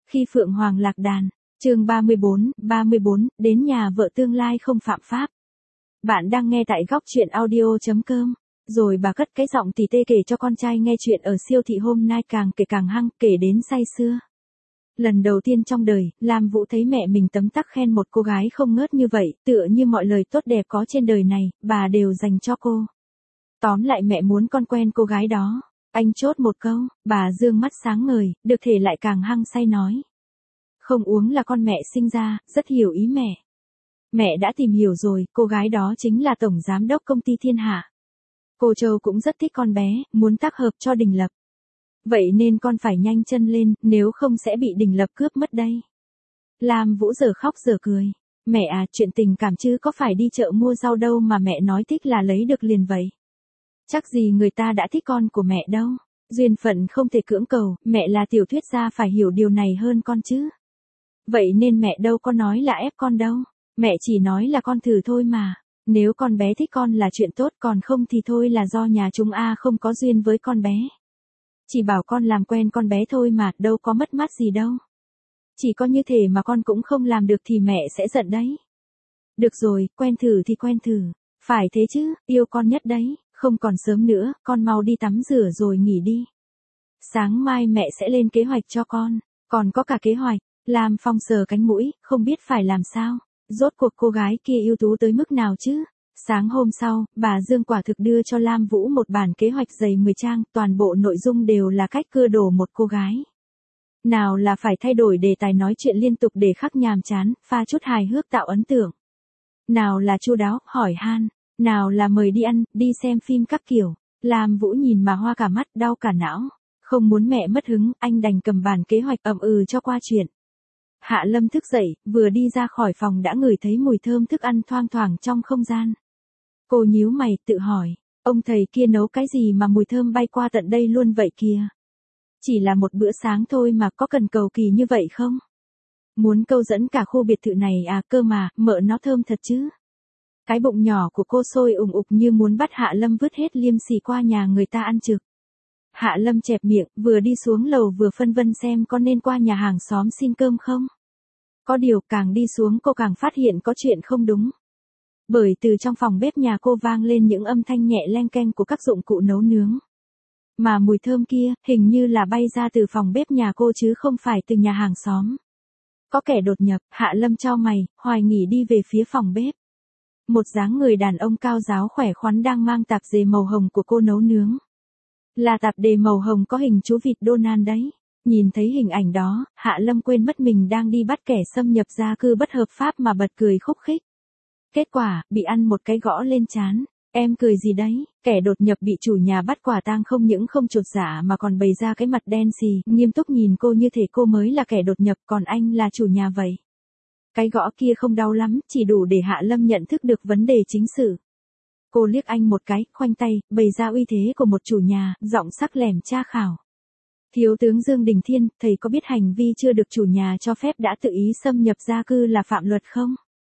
Khi Phượng Hoàng lạc đàn, chương 34, đến nhà vợ tương lai không phạm pháp. Bạn đang nghe tại góc chuyện audio.com. Rồi bà cất cái giọng tỉ tê kể cho con trai nghe chuyện ở siêu thị hôm nay càng kể càng hăng, kể đến say sưa. Lần đầu tiên trong đời, Lam Vũ thấy mẹ mình tấm tắc khen một cô gái không ngớt như vậy, tựa như mọi lời tốt đẹp có trên đời này, bà đều dành cho cô. Tóm lại mẹ muốn con quen cô gái đó. Anh chốt một câu, bà dương mắt sáng ngời, được thể lại càng hăng say nói. Không uống là con mẹ sinh ra, rất hiểu ý mẹ. Mẹ đã tìm hiểu rồi, cô gái đó chính là tổng giám đốc công ty Thiên Hạ. Cô Châu cũng rất thích con bé, muốn tác hợp cho Đình Lập. Vậy nên con phải nhanh chân lên, nếu không sẽ bị Đình Lập cướp mất đây. Lam Vũ giờ khóc giờ cười. Mẹ à, chuyện tình cảm chứ có phải đi chợ mua rau đâu mà mẹ nói thích là lấy được liền vậy. Chắc gì người ta đã thích con của mẹ đâu. Duyên phận không thể cưỡng cầu, mẹ là tiểu thuyết gia phải hiểu điều này hơn con chứ. Vậy nên mẹ đâu có nói là ép con đâu. Mẹ chỉ nói là con thử thôi mà. Nếu con bé thích con là chuyện tốt, còn không thì thôi là do nhà chúng không có duyên với con bé. Chỉ bảo con làm quen con bé thôi mà, đâu có mất mát gì đâu. Chỉ có như thế mà con cũng không làm được thì mẹ sẽ giận đấy. Được rồi, quen thử thì quen thử. Phải thế chứ, yêu con nhất đấy. Không còn sớm nữa, con mau đi tắm rửa rồi nghỉ đi. Sáng mai mẹ sẽ lên kế hoạch cho con. Còn có cả kế hoạch. Lam Phong sờ cánh mũi, không biết phải làm sao. Rốt cuộc cô gái kia ưu tú tới mức nào chứ? Sáng hôm sau, bà Dương quả thực đưa cho Lam Vũ một bản kế hoạch dày 10 trang, toàn bộ nội dung đều là cách cưa đổ một cô gái. Nào là phải thay đổi đề tài nói chuyện liên tục để khắc nhàm chán, pha chút hài hước tạo ấn tượng. Nào là chu đáo, hỏi han. Nào là mời đi ăn, đi xem phim các kiểu. Lam Vũ nhìn mà hoa cả mắt, đau cả não. Không muốn mẹ mất hứng, anh đành cầm bản kế hoạch ậm cho qua chuyện. Hạ Lâm thức dậy, vừa đi ra khỏi phòng đã ngửi thấy mùi thơm thức ăn thoang thoảng trong không gian. Cô nhíu mày, tự hỏi, ông thầy kia nấu cái gì mà mùi thơm bay qua tận đây luôn vậy kìa? Chỉ là một bữa sáng thôi mà có cần cầu kỳ như vậy không? Muốn câu dẫn cả khu biệt thự này cơ mà, mợ nó thơm thật chứ. Cái bụng nhỏ của cô sôi ủng ục như muốn bắt Hạ Lâm vứt hết liêm sỉ qua nhà người ta ăn trực. Hạ Lâm chẹp miệng, vừa đi xuống lầu vừa phân vân xem có nên qua nhà hàng xóm xin cơm không. Có điều càng đi xuống cô càng phát hiện có chuyện không đúng. Bởi từ trong phòng bếp nhà cô vang lên những âm thanh nhẹ leng keng của các dụng cụ nấu nướng. Mà mùi thơm kia, hình như là bay ra từ phòng bếp nhà cô chứ không phải từ nhà hàng xóm. Có kẻ đột nhập, Hạ Lâm chau mày, hoài nghi đi về phía phòng bếp. Một dáng người đàn ông cao ráo khỏe khoắn đang mang tạp dề màu hồng của cô nấu nướng. Là tạp dề màu hồng có hình chú vịt Donald đấy. Nhìn thấy hình ảnh đó, Hạ Lâm quên mất mình đang đi bắt kẻ xâm nhập gia cư bất hợp pháp mà bật cười khúc khích. Kết quả, bị ăn một cái gõ lên trán. Em cười gì đấy? Kẻ đột nhập bị chủ nhà bắt quả tang không những không chột dạ mà còn bày ra cái mặt đen xì, nghiêm túc nhìn cô như thể cô mới là kẻ đột nhập còn anh là chủ nhà vậy. Cái gõ kia không đau lắm, chỉ đủ để Hạ Lâm nhận thức được vấn đề chính sự. Cô liếc anh một cái, khoanh tay, bày ra uy thế của một chủ nhà, giọng sắc lẻm tra khảo. Thiếu tướng Dương Đình Thiên, thầy có biết hành vi chưa được chủ nhà cho phép đã tự ý xâm nhập gia cư là phạm luật không?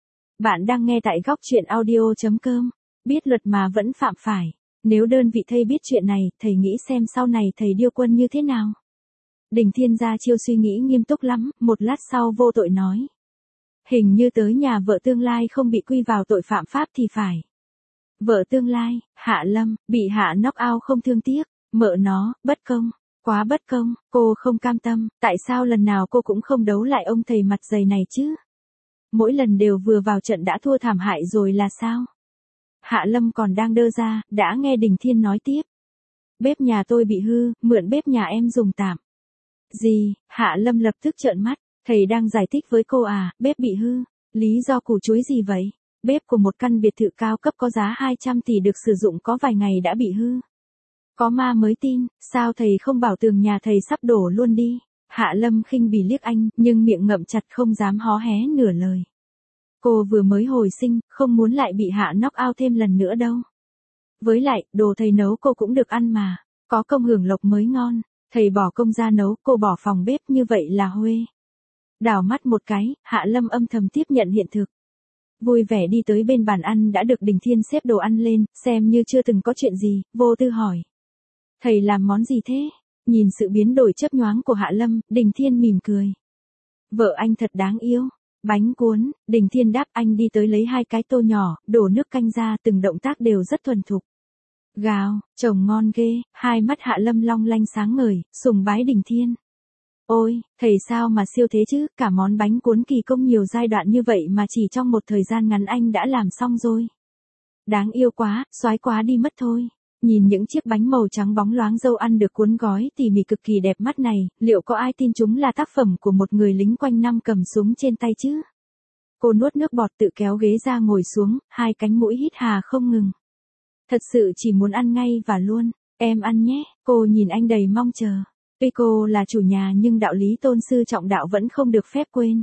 Bạn đang nghe tại góc chuyện audio.com. Biết luật mà vẫn phạm phải. Nếu đơn vị thầy biết chuyện này, thầy nghĩ xem sau này thầy điêu quân như thế nào? Đình Thiên ra chiêu suy nghĩ nghiêm túc lắm, một lát sau vô tội nói. Hình như tới nhà vợ tương lai không bị quy vào tội phạm pháp thì phải. Vợ tương lai, Hạ Lâm, bị hạ knock out không thương tiếc, mợ nó, bất công, quá bất công, cô không cam tâm, tại sao lần nào cô cũng không đấu lại ông thầy mặt dày này chứ? Mỗi lần đều vừa vào trận đã thua thảm hại rồi là sao? Hạ Lâm còn đang đơ ra, đã nghe Đình Thiên nói tiếp. Bếp nhà tôi bị hư, mượn bếp nhà em dùng tạm. Gì? Hạ Lâm lập tức trợn mắt. Thầy đang giải thích với cô bếp bị hư. Lý do củ chuối gì vậy? Bếp của một căn biệt thự cao cấp có giá 200 tỷ được sử dụng có vài ngày đã bị hư. Có ma mới tin, sao thầy không bảo tường nhà thầy sắp đổ luôn đi? Hạ Lâm khinh bỉ liếc anh, nhưng miệng ngậm chặt không dám hó hé nửa lời. Cô vừa mới hồi sinh, không muốn lại bị hạ knock out thêm lần nữa đâu. Với lại, đồ thầy nấu cô cũng được ăn mà, có công hưởng lộc mới ngon. Thầy bỏ công ra nấu, cô bỏ phòng bếp như vậy là huê. Đảo mắt một cái, Hạ Lâm âm thầm tiếp nhận hiện thực. Vui vẻ đi tới bên bàn ăn đã được Đình Thiên xếp đồ ăn lên, xem như chưa từng có chuyện gì, vô tư hỏi. Thầy làm món gì thế? Nhìn sự biến đổi chớp nhoáng của Hạ Lâm, Đình Thiên mỉm cười. Vợ anh thật đáng yêu. Bánh cuốn, Đình Thiên đáp, anh đi tới lấy 2 cái tô nhỏ, đổ nước canh ra, từng động tác đều rất thuần thục. Gào, chồng ngon ghê, hai mắt Hạ Lâm long lanh sáng ngời, sùng bái Đình Thiên. Ôi, thầy sao mà siêu thế chứ, cả món bánh cuốn kỳ công nhiều giai đoạn như vậy mà chỉ trong một thời gian ngắn anh đã làm xong rồi. Đáng yêu quá, soái quá đi mất thôi. Nhìn những chiếc bánh màu trắng bóng loáng dâu ăn được cuốn gói tỉ mỉ cực kỳ đẹp mắt này, liệu có ai tin chúng là tác phẩm của một người lính quanh năm cầm súng trên tay chứ? Cô nuốt nước bọt tự kéo ghế ra ngồi xuống, 2 cánh mũi hít hà không ngừng. Thật sự chỉ muốn ăn ngay và luôn, em ăn nhé, cô nhìn anh đầy mong chờ. Tuy cô là chủ nhà nhưng đạo lý tôn sư trọng đạo vẫn không được phép quên.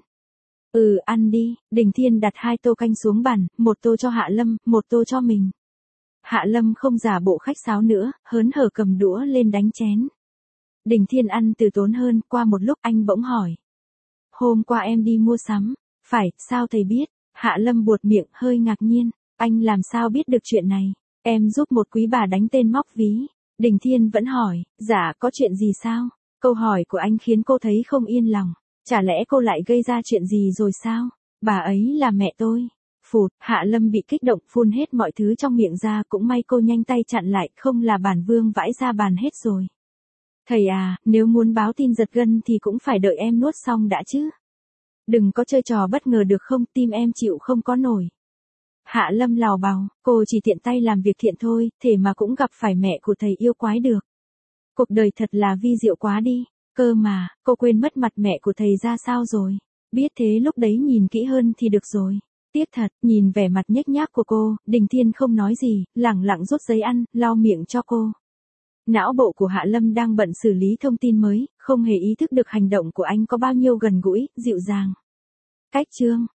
Ăn đi, Đình Thiên đặt 2 tô canh xuống bàn, 1 tô cho Hạ Lâm, 1 tô cho mình. Hạ Lâm không giả bộ khách sáo nữa, hớn hở cầm đũa lên đánh chén. Đình Thiên ăn từ tốn hơn, qua một lúc anh bỗng hỏi. Hôm qua em đi mua sắm, phải, sao thầy biết? Hạ Lâm buột miệng hơi ngạc nhiên, anh làm sao biết được chuyện này? Em giúp một quý bà đánh tên móc ví. Đình Thiên vẫn hỏi, dạ có chuyện gì sao? Câu hỏi của anh khiến cô thấy không yên lòng. Chả lẽ cô lại gây ra chuyện gì rồi sao? Bà ấy là mẹ tôi. Phụt, Hạ Lâm bị kích động phun hết mọi thứ trong miệng ra, cũng may cô nhanh tay chặn lại, không là bản vương vãi ra bàn hết rồi. Thầy à, nếu muốn báo tin giật gân thì cũng phải đợi em nuốt xong đã chứ. Đừng có chơi trò bất ngờ được không, tim em chịu không có nổi. Hạ Lâm lào bào, cô chỉ tiện tay làm việc thiện thôi, thế mà cũng gặp phải mẹ của thầy yêu quái được. Cuộc đời thật là vi diệu quá đi, cơ mà, cô quên mất mặt mẹ của thầy ra sao rồi. Biết thế lúc đấy nhìn kỹ hơn thì được rồi. Tiếc thật, nhìn vẻ mặt nhếch nhác của cô, Đình Thiên không nói gì, lẳng lặng rút giấy ăn, lau miệng cho cô. Não bộ của Hạ Lâm đang bận xử lý thông tin mới, không hề ý thức được hành động của anh có bao nhiêu gần gũi, dịu dàng. Cách chương